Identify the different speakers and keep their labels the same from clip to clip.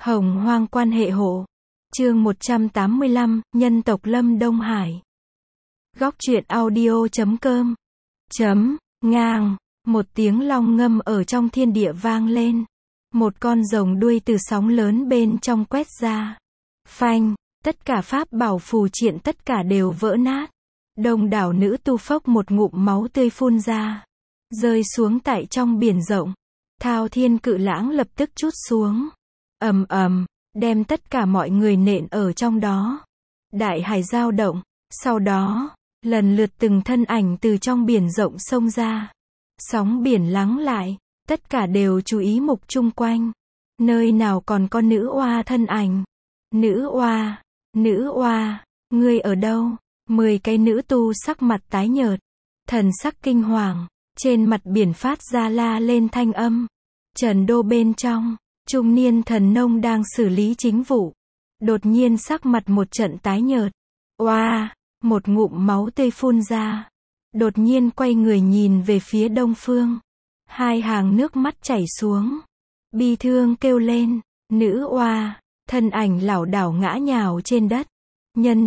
Speaker 1: Hồng hoang quan hệ hộ. Chương 185, nhân tộc Lâm Đông Hải. Góc truyện audio.com. Ngang, một tiếng long ngâm ở trong thiên địa vang lên. Một con rồng đuôi từ sóng lớn bên trong quét ra. Phanh, tất cả pháp bảo phù triện tất cả đều vỡ nát. Đông đảo nữ tu phốc một ngụm máu tươi phun ra. Rơi xuống tại trong biển rộng. Thao thiên cự lãng lập tức trút xuống. Ầm ầm, đem tất cả mọi người nện ở trong đó. Đại hải dao động, sau đó, lần lượt từng thân ảnh từ trong biển rộng xông ra. Sóng biển lắng lại, tất cả đều chú ý mục chung quanh. Nơi nào còn có nữ oa thân ảnh? Nữ oa, ngươi ở đâu? 10 cái nữ tu sắc mặt tái nhợt, thần sắc kinh hoàng, trên mặt biển phát ra la lên thanh âm. Trần đô bên trong, trung niên thần nông đang xử lý chính vụ. Đột nhiên sắc mặt một trận tái nhợt. Oa, một ngụm máu tươi phun ra. Đột nhiên quay người nhìn về phía đông phương. 2 hàng nước mắt chảy xuống. Bi thương kêu lên, nữ oa, thân ảnh lảo đảo ngã nhào trên đất. Nhân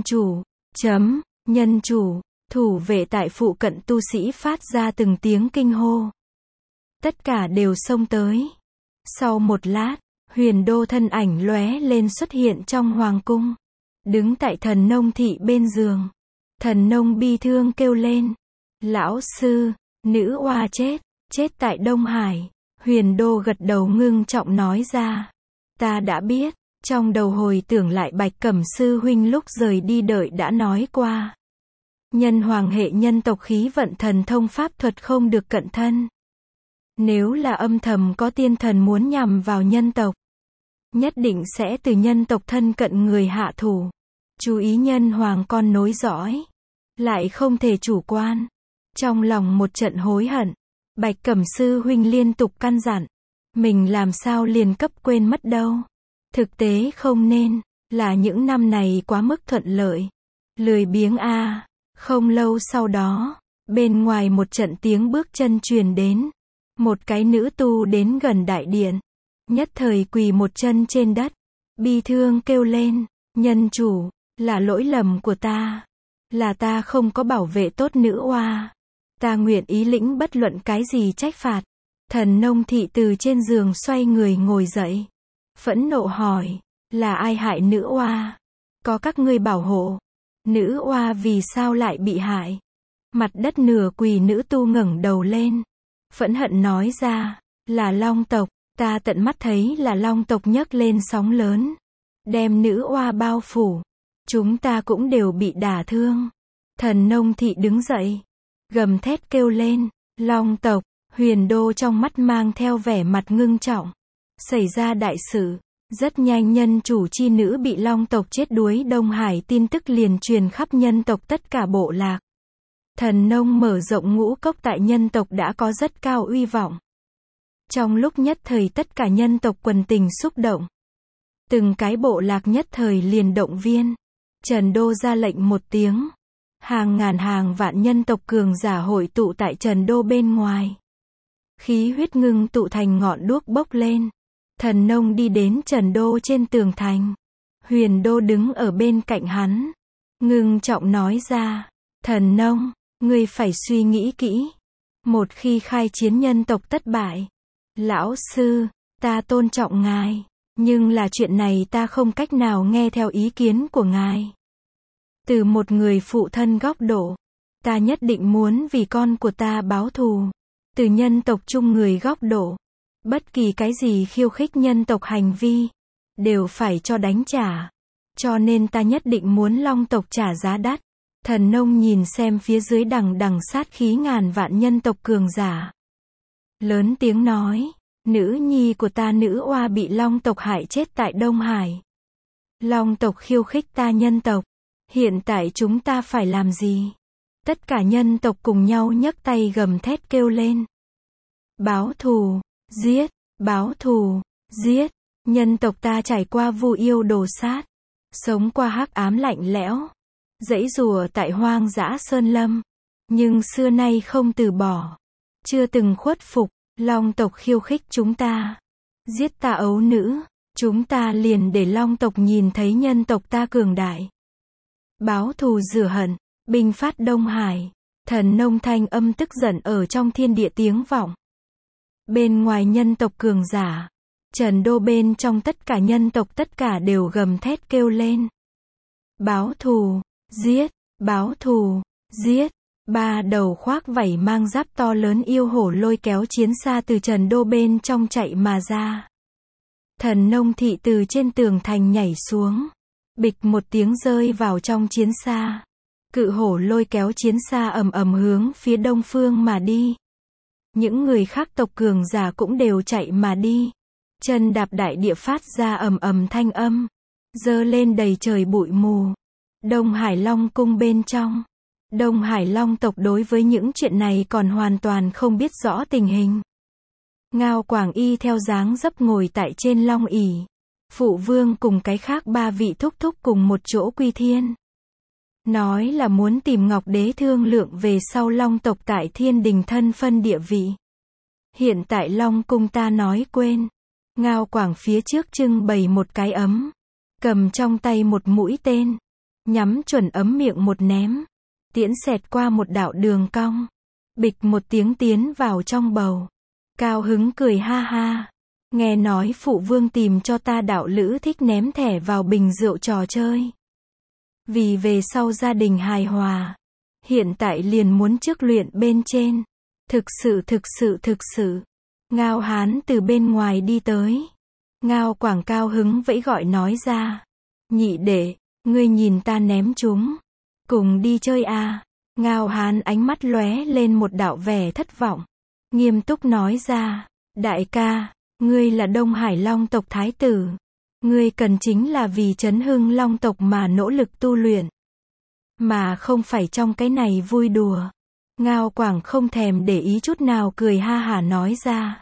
Speaker 1: chủ, thủ vệ tại phụ cận tu sĩ phát ra từng tiếng kinh hô. Tất cả đều xông tới. Sau một lát, Huyền Đô thân ảnh lóe lên xuất hiện trong hoàng cung. Đứng tại thần nông thị bên giường. Thần nông bi thương kêu lên. Lão sư, nữ oa chết tại Đông Hải. Huyền Đô gật đầu ngưng trọng nói ra. Ta đã biết, trong đầu hồi tưởng lại Bạch Cẩm sư huynh lúc rời đi đợi đã nói qua. Nhân hoàng hệ nhân tộc khí vận thần thông pháp thuật không được cận thân. Nếu là âm thầm có tiên thần muốn nhằm vào nhân tộc, nhất định sẽ từ nhân tộc thân cận người hạ thủ. Chú ý nhân hoàng con nối dõi. Lại không thể chủ quan. Trong lòng một trận hối hận, Bạch Cẩm sư huynh liên tục căn dặn. Mình làm sao liền cấp quên mất đâu. Thực tế không nên, là những năm này quá mức thuận lợi. Lười biếng a. Không lâu sau đó, bên ngoài một trận tiếng bước chân truyền đến. Một cái nữ tu đến gần đại điện. Nhất thời quỳ một chân trên đất. Bi thương kêu lên, nhân chủ, là lỗi lầm của ta. Là ta không có bảo vệ tốt nữ oa. Ta nguyện ý lĩnh bất luận cái gì trách phạt. Thần nông thị từ trên giường xoay người ngồi dậy. Phẫn nộ hỏi, là ai hại nữ oa? Có các ngươi bảo hộ. Nữ oa vì sao lại bị hại? Mặt đất nửa quỳ nữ tu ngẩng đầu lên. Phẫn hận nói ra, là Long tộc, ta tận mắt thấy là Long tộc nhấc lên sóng lớn. Đem nữ oa bao phủ. Chúng ta cũng đều bị đả thương. Thần nông thị đứng dậy. Gầm thét kêu lên, Long tộc. Huyền Đô trong mắt mang theo vẻ mặt ngưng trọng. Xảy ra đại sự. Rất nhanh nhân chủ chi nữ bị Long tộc chết đuối Đông Hải tin tức liền truyền khắp nhân tộc tất cả bộ lạc. Thần nông mở rộng ngũ cốc tại nhân tộc đã có rất cao uy vọng. Trong lúc nhất thời tất cả nhân tộc quần tình xúc động. Từng cái bộ lạc nhất thời liền động viên. Trần Đô ra lệnh một tiếng. Hàng ngàn hàng vạn nhân tộc cường giả hội tụ tại Trần Đô bên ngoài. Khí huyết ngưng tụ thành ngọn đuốc bốc lên. Thần nông đi đến Trần Đô trên tường thành. Huyền Đô đứng ở bên cạnh hắn. Ngưng trọng nói ra. Thần nông, ngươi phải suy nghĩ kỹ. Một khi khai chiến nhân tộc thất bại. Lão sư, ta tôn trọng ngài. Nhưng là chuyện này ta không cách nào nghe theo ý kiến của ngài. Từ một người phụ thân góc độ. Ta nhất định muốn vì con của ta báo thù. Từ nhân tộc chung người góc độ. Bất kỳ cái gì khiêu khích nhân tộc hành vi. Đều phải cho đánh trả. Cho nên ta nhất định muốn Long tộc trả giá đắt. Thần nông nhìn xem phía dưới đằng đằng sát khí ngàn vạn nhân tộc cường giả. Lớn tiếng nói. Nữ nhi của ta nữ oa bị Long tộc hại chết tại Đông Hải. Long tộc khiêu khích ta nhân tộc. Hiện tại chúng ta phải làm gì? Tất cả nhân tộc cùng nhau nhấc tay gầm thét kêu lên. Báo thù, giết, báo thù, giết. Nhân tộc ta trải qua vu yêu đồ sát. Sống qua hắc ám lạnh lẽo. Dãy rùa tại hoang dã sơn lâm. Nhưng xưa nay không từ bỏ. Chưa từng khuất phục. Long tộc khiêu khích chúng ta. Giết ta ấu nữ. Chúng ta liền để Long tộc nhìn thấy nhân tộc ta cường đại. Báo thù rửa hận, binh phát Đông Hải. Thần nông thanh âm tức giận ở trong thiên địa tiếng vọng. Bên ngoài nhân tộc cường giả, Trần Đô bên trong tất cả nhân tộc tất cả đều gầm thét kêu lên. Báo thù, giết, báo thù, giết. Ba đầu khoác vảy mang giáp to lớn yêu hổ lôi kéo chiến xa từ Trần Đô bên trong chạy mà ra. Thần nông thị từ trên tường thành nhảy xuống. Bịch một tiếng rơi vào trong chiến xa. Cự hổ lôi kéo chiến xa ầm ầm hướng phía đông phương mà đi. Những người khác tộc cường giả cũng đều chạy mà đi. Chân đạp đại địa phát ra ầm ầm thanh âm. Dơ lên đầy trời bụi mù. Đông Hải Long cung bên trong. Đông Hải Long tộc đối với những chuyện này còn hoàn toàn không biết rõ tình hình. Ngao Quảng Y theo dáng dấp ngồi tại trên long ỷ. Phụ vương cùng cái khác ba vị thúc thúc cùng một chỗ quy thiên. Nói là muốn tìm Ngọc Đế thương lượng về sau Long tộc tại thiên đình thân phân địa vị. Hiện tại Long cung ta nói quên. Ngao Quảng phía trước trưng bày một cái ấm. Cầm trong tay một mũi tên. Nhắm chuẩn ấm miệng một ném. Tiễn xẹt qua một đạo đường cong. Bịch một tiếng tiến vào trong bầu. Cao hứng cười ha ha. Nghe nói phụ vương tìm cho ta đạo lữ thích ném thẻ vào bình rượu trò chơi. Vì về sau gia đình hài hòa. Hiện tại liền muốn trước luyện bên trên. Thực sự. Ngao Hán từ bên ngoài đi tới. Ngao Quảng cao hứng vẫy gọi nói ra. Nhị đệ, ngươi nhìn ta ném chúng. Cùng đi chơi à. Ngao Hán ánh mắt lóe lên một đạo vẻ thất vọng. Nghiêm túc nói ra. Đại ca, ngươi là Đông Hải Long tộc thái tử. Ngươi cần chính là vì chấn hưng Long tộc mà nỗ lực tu luyện. Mà không phải trong cái này vui đùa. Ngao Quảng không thèm để ý chút nào cười ha hả nói ra.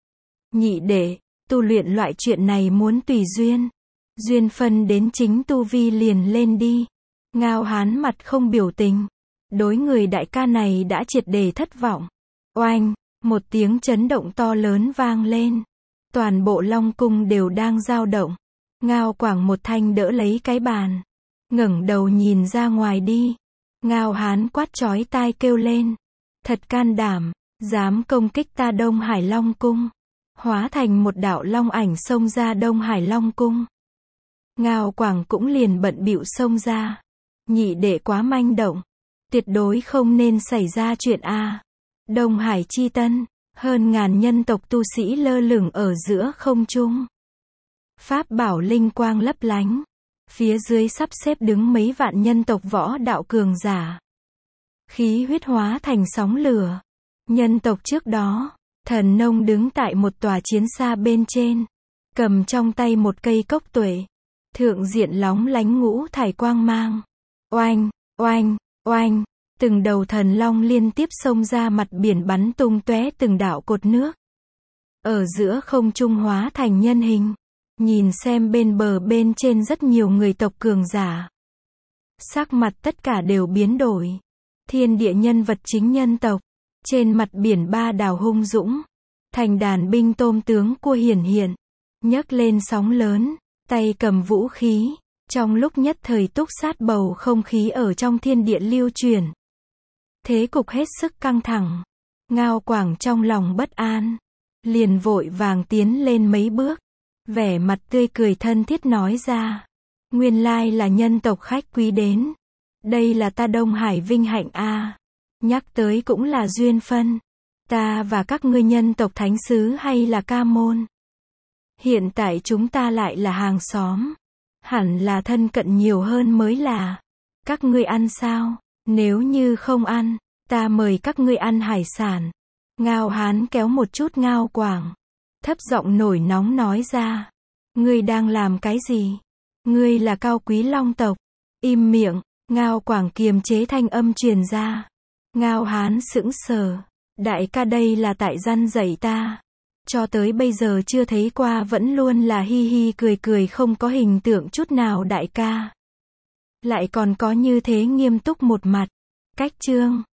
Speaker 1: Nhị đệ, tu luyện loại chuyện này muốn tùy duyên. Duyên phân đến chính tu vi liền lên đi. Ngao Hán mặt không biểu tình. Đối người đại ca này đã triệt để thất vọng. Oanh, một tiếng chấn động to lớn vang lên. Toàn bộ Long cung đều đang dao động. Ngao Quảng một thanh đỡ lấy cái bàn. Ngẩng đầu nhìn ra ngoài đi. Ngao Hán quát chói tai kêu lên. Thật can đảm, dám công kích ta Đông Hải Long cung. Hóa thành một đạo long ảnh xông ra Đông Hải Long cung. Ngao Quảng cũng liền bận bịu xông ra. Nhị đệ quá manh động. Tuyệt đối không nên xảy ra chuyện a. Đông Hải chi tân, hơn ngàn nhân tộc tu sĩ lơ lửng ở giữa không trung. Pháp bảo linh quang lấp lánh. Phía dưới sắp xếp đứng mấy vạn nhân tộc võ đạo cường giả. Khí huyết hóa thành sóng lửa. Nhân tộc trước đó, thần nông đứng tại một tòa chiến xa bên trên. Cầm trong tay một cây cốc tuệ. Thượng diện lóng lánh ngũ thải quang mang. Oanh, oanh, oanh. Từng đầu thần long liên tiếp xông ra mặt biển bắn tung tóe từng đạo cột nước. Ở giữa không trung hóa thành nhân hình. Nhìn xem bên bờ bên trên rất nhiều người tộc cường giả. Sắc mặt tất cả đều biến đổi. Thiên địa nhân vật chính nhân tộc. Trên mặt biển ba đảo hung dũng. Thành đàn binh tôm tướng cua hiển hiện. Nhấc lên sóng lớn. Tay cầm vũ khí. Trong lúc nhất thời túc sát bầu không khí ở trong thiên địa lưu truyền. Thế cục hết sức căng thẳng. Ngao Quảng trong lòng bất an. Liền vội vàng tiến lên mấy bước. Vẻ mặt tươi cười thân thiết nói ra. Nguyên lai là nhân tộc khách quý đến. Đây là ta Đông Hải vinh hạnh a. Nhắc tới cũng là duyên phân. Ta và các ngươi nhân tộc thánh sứ hay là ca môn. Hiện tại chúng ta lại là hàng xóm. Hẳn là thân cận nhiều hơn mới là. Các ngươi ăn sao? Nếu như không ăn, ta mời các ngươi ăn hải sản. Ngao Hán kéo một chút Ngao Quảng. Thấp giọng nổi nóng nói ra. Ngươi đang làm cái gì? Ngươi là cao quý Long tộc. Im miệng. Ngao Quảng kiềm chế thanh âm truyền ra. Ngao Hán sững sờ. Đại ca đây là tại răn dạy ta. Cho tới bây giờ chưa thấy qua, vẫn luôn là hi hi cười cười không có hình tượng chút nào đại ca. Lại còn có như thế nghiêm túc một mặt. Cách chương.